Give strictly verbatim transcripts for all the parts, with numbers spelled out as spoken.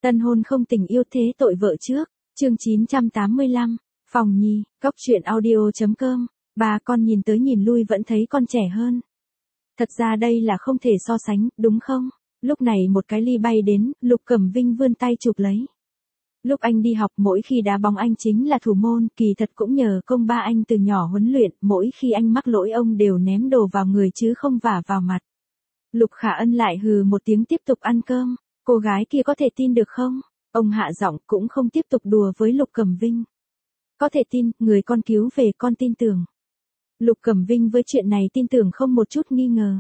Tân hôn không tình yêu thế tội vợ trước, chương chín trăm tám mươi lăm, Phòng Nhi, Cóc truyện audio.com, ba con nhìn tới nhìn lui vẫn thấy con trẻ hơn. Thật ra đây là không thể so sánh, đúng không? Lúc này một cái ly bay đến, Lục Cẩm Vinh vươn tay chụp lấy. Lúc anh đi học mỗi khi đá bóng anh chính là thủ môn, kỳ thật cũng nhờ công ba anh từ nhỏ huấn luyện, mỗi khi anh mắc lỗi ông đều ném đồ vào người chứ không vả vào mặt. Lục Khả Ân lại hừ một tiếng tiếp tục ăn cơm, cô gái kia có thể tin được không? Ông hạ giọng cũng không tiếp tục đùa với Lục Cẩm Vinh. Có thể tin, người con cứu về con tin tưởng. Lục Cẩm Vinh với chuyện này tin tưởng không một chút nghi ngờ.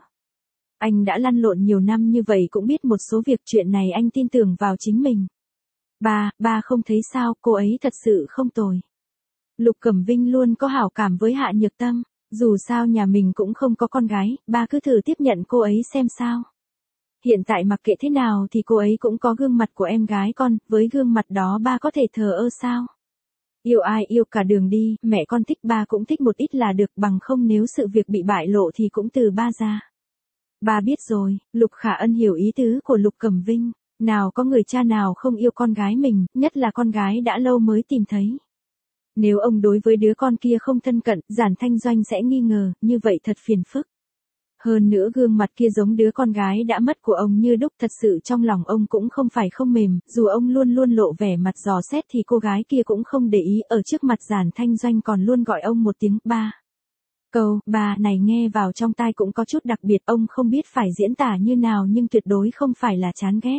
Anh đã lăn lộn nhiều năm như vậy cũng biết một số việc, chuyện này anh tin tưởng vào chính mình. Ba, ba không thấy sao, cô ấy thật sự không tồi. Lục Cẩm Vinh luôn có hảo cảm với Hạ Nhược Tâm, dù sao nhà mình cũng không có con gái, ba cứ thử tiếp nhận cô ấy xem sao. Hiện tại mặc kệ thế nào thì cô ấy cũng có gương mặt của em gái con, với gương mặt đó ba có thể thờ ơ sao? Yêu ai yêu cả đường đi, mẹ con thích ba cũng thích một ít là được, bằng không nếu sự việc bị bại lộ thì cũng từ ba ra. Ba biết rồi, Lục Khả Ân hiểu ý tứ của Lục Cẩm Vinh, nào có người cha nào không yêu con gái mình, nhất là con gái đã lâu mới tìm thấy. Nếu ông đối với đứa con kia không thân cận, Giản Thanh Doanh sẽ nghi ngờ, như vậy thật phiền phức. Hơn nữa gương mặt kia giống đứa con gái đã mất của ông như đúc, thật sự trong lòng ông cũng không phải không mềm, dù ông luôn luôn lộ vẻ mặt dò xét thì cô gái kia cũng không để ý, ở trước mặt Giản Thanh Doanh còn luôn gọi ông một tiếng ba. Câu ba này nghe vào trong tai cũng có chút đặc biệt, ông không biết phải diễn tả như nào nhưng tuyệt đối không phải là chán ghét.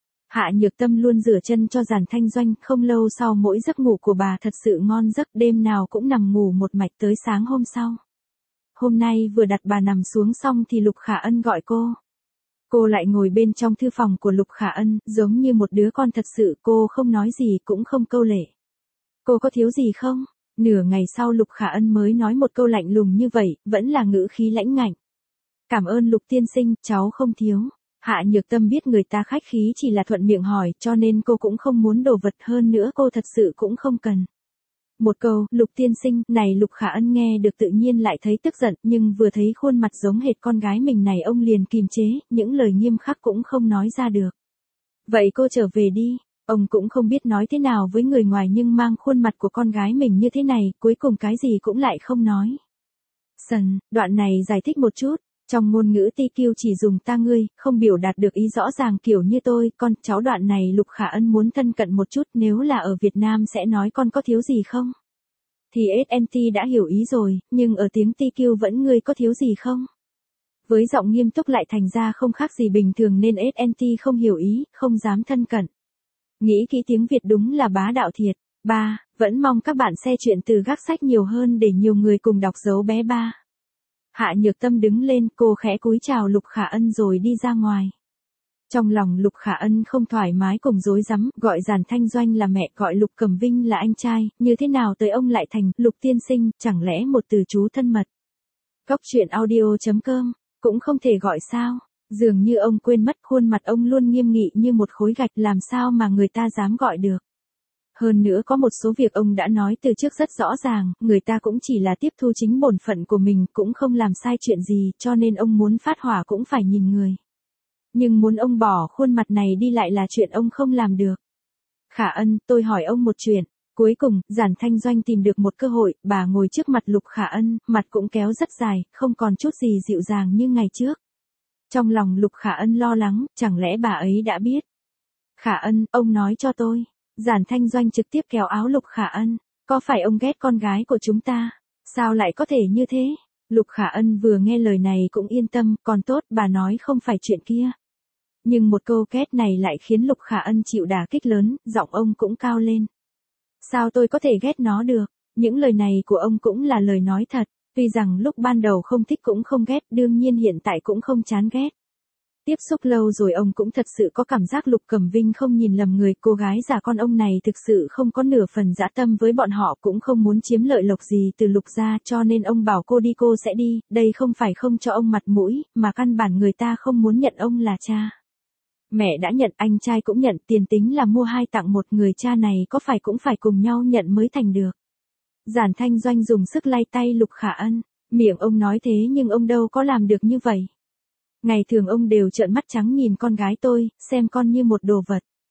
Hạ Nhược Tâm luôn rửa chân cho Giản Thanh Doanh, không lâu sau mỗi giấc ngủ của bà thật sự ngon giấc, đêm nào cũng nằm ngủ một mạch tới sáng hôm sau. Hôm nay vừa đặt bà nằm xuống xong thì Lục Khả Ân gọi cô. Cô lại ngồi bên trong thư phòng của Lục Khả Ân, giống như một đứa con thật sự, cô không nói gì cũng không câu lệ. Cô có thiếu gì không? Nửa ngày sau Lục Khả Ân mới nói một câu lạnh lùng như vậy, vẫn là ngữ khí lãnh ngạnh. Cảm ơn Lục tiên sinh, cháu không thiếu. Hạ Nhược Tâm biết người ta khách khí chỉ là thuận miệng hỏi, cho nên cô cũng không muốn đồ vật, hơn nữa cô thật sự cũng không cần. Một câu, Lục tiên sinh, này Lục Khả Ân nghe được tự nhiên lại thấy tức giận, nhưng vừa thấy khuôn mặt giống hệt con gái mình này ông liền kìm chế, những lời nghiêm khắc cũng không nói ra được. Vậy cô trở về đi, ông cũng không biết nói thế nào với người ngoài nhưng mang khuôn mặt của con gái mình như thế này, cuối cùng cái gì cũng lại không nói. Sần, đoạn này giải thích một chút. Trong ngôn ngữ ti kiu chỉ dùng ta ngươi, không biểu đạt được ý rõ ràng kiểu như tôi, con, cháu đoạn này Lục Khả Ân muốn thân cận một chút, nếu là ở Việt Nam sẽ nói con có thiếu gì không? Thì ét en tê đã hiểu ý rồi, nhưng ở tiếng ti kiu vẫn ngươi có thiếu gì không? Với giọng nghiêm túc lại thành ra không khác gì bình thường nên ét en tê không hiểu ý, không dám thân cận. Nghĩ kỹ tiếng Việt đúng là bá đạo thiệt. Ba, vẫn mong các bạn share chuyện từ Gác Sách nhiều hơn để nhiều người cùng đọc dấu bé ba. Hạ Nhược Tâm đứng lên, cô khẽ cúi chào Lục Khả Ân rồi đi ra ngoài. Trong lòng Lục Khả Ân không thoải mái cùng rối rắm, gọi Giản Thanh Doanh là mẹ, gọi Lục Cẩm Vinh là anh trai, như thế nào tới ông lại thành Lục tiên sinh, chẳng lẽ một từ chú thân mật. Cóc truyện audio.com, cũng không thể gọi sao, dường như ông quên mất khuôn mặt ông luôn nghiêm nghị như một khối gạch, làm sao mà người ta dám gọi được. Hơn nữa có một số việc ông đã nói từ trước rất rõ ràng, người ta cũng chỉ là tiếp thu chính bổn phận của mình, cũng không làm sai chuyện gì, cho nên ông muốn phát hỏa cũng phải nhìn người. Nhưng muốn ông bỏ khuôn mặt này đi lại là chuyện ông không làm được. Khả Ân, tôi hỏi ông một chuyện. Cuối cùng, Giản Thanh Doanh tìm được một cơ hội, bà ngồi trước mặt Lục Khả Ân, mặt cũng kéo rất dài, không còn chút gì dịu dàng như ngày trước. Trong lòng Lục Khả Ân lo lắng, chẳng lẽ bà ấy đã biết. Khả Ân, ông nói cho tôi. Giản Thanh Doanh trực tiếp kéo áo Lục Khả Ân. Có phải ông ghét con gái của chúng ta? Sao lại có thể như thế? Lục Khả Ân vừa nghe lời này cũng yên tâm, còn tốt bà nói không phải chuyện kia. Nhưng một câu ghét này lại khiến Lục Khả Ân chịu đả kích lớn, giọng ông cũng cao lên. Sao tôi có thể ghét nó được? Những lời này của ông cũng là lời nói thật, tuy rằng lúc ban đầu không thích cũng không ghét, đương nhiên hiện tại cũng không chán ghét. Tiếp xúc lâu rồi ông cũng thật sự có cảm giác Lục Cẩm Vinh không nhìn lầm người, cô gái già con ông này thực sự không có nửa phần dã tâm với bọn họ, cũng không muốn chiếm lợi lộc gì từ Lục gia, cho nên ông bảo cô đi cô sẽ đi, đây không phải không cho ông mặt mũi, mà căn bản người ta không muốn nhận ông là cha. Mẹ đã nhận, anh trai cũng nhận, tiền tính là mua hai tặng một, người cha này có phải cũng phải cùng nhau nhận mới thành được. Giản Thanh Doanh dùng sức lay tay Lục Khả Ân, miệng ông nói thế nhưng ông đâu có làm được như vậy. Ngày thường ông đều trợn mắt trắng nhìn con gái tôi, xem con như một đồ vật.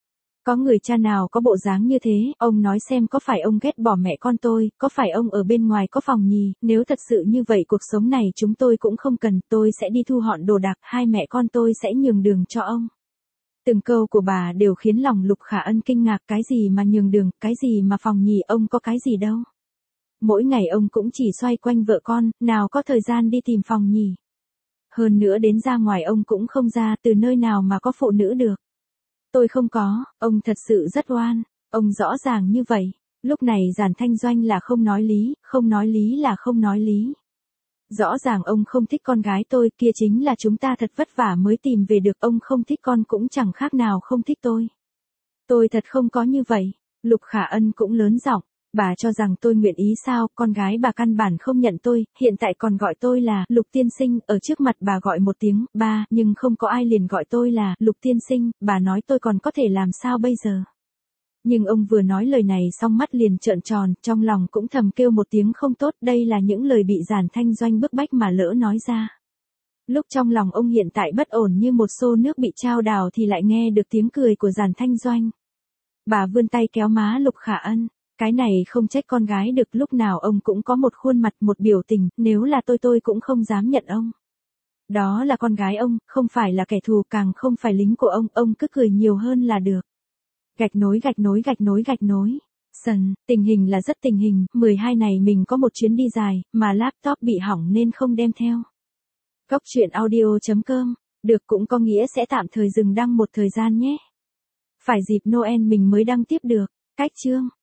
Có người cha nào có bộ dáng như thế, ông nói xem có phải ông ghét bỏ mẹ con tôi, có phải ông ở bên ngoài có phòng nhì, nếu thật sự như vậy cuộc sống này chúng tôi cũng không cần, tôi sẽ đi thu dọn đồ đạc, hai mẹ con tôi sẽ nhường đường cho ông. Từng câu của bà đều khiến lòng Lục Khả Ân kinh ngạc, cái gì mà nhường đường, cái gì mà phòng nhì, ông có cái gì đâu. Mỗi ngày ông cũng chỉ xoay quanh vợ con, nào có thời gian đi tìm phòng nhì. Hơn nữa đến ra ngoài ông cũng không ra, từ nơi nào mà có phụ nữ được. Tôi không có, ông thật sự rất oan, ông rõ ràng như vậy. Lúc này Giản Thanh Doanh là không nói lý, không nói lý là không nói lý. Rõ ràng ông không thích con gái tôi, kia chính là chúng ta thật vất vả mới tìm về được, ông không thích con cũng chẳng khác nào không thích tôi. Tôi thật không có như vậy. Lục Khả Ân cũng lớn giọng, bà cho rằng tôi nguyện ý sao, con gái bà căn bản không nhận tôi, hiện tại còn gọi tôi là Lục tiên sinh, ở trước mặt bà gọi một tiếng ba, nhưng không có ai liền gọi tôi là Lục tiên sinh, bà nói tôi còn có thể làm sao bây giờ. Nhưng ông vừa nói lời này xong mắt liền trợn tròn, trong lòng cũng thầm kêu một tiếng không tốt, đây là những lời bị Giản Thanh Doanh bức bách mà lỡ nói ra. Lúc trong lòng ông hiện tại bất ổn như một xô nước bị trao đảo thì lại nghe được tiếng cười của Giản Thanh Doanh. Bà vươn tay kéo má Lục Khả Ân, cái này không trách con gái được, lúc nào ông cũng có một khuôn mặt một biểu tình, nếu là tôi tôi cũng không dám nhận ông. Đó là con gái ông, không phải là kẻ thù, càng không phải lính của ông, ông cứ cười nhiều hơn là được. Gạch nối gạch nối gạch nối gạch nối. Sần, tình hình là rất tình hình, mười hai này mình có một chuyến đi dài, mà laptop bị hỏng nên không đem theo. Góc truyện audio chấm com, được cũng có nghĩa sẽ tạm thời dừng đăng một thời gian nhé. Phải dịp Noel mình mới đăng tiếp được, cách chương.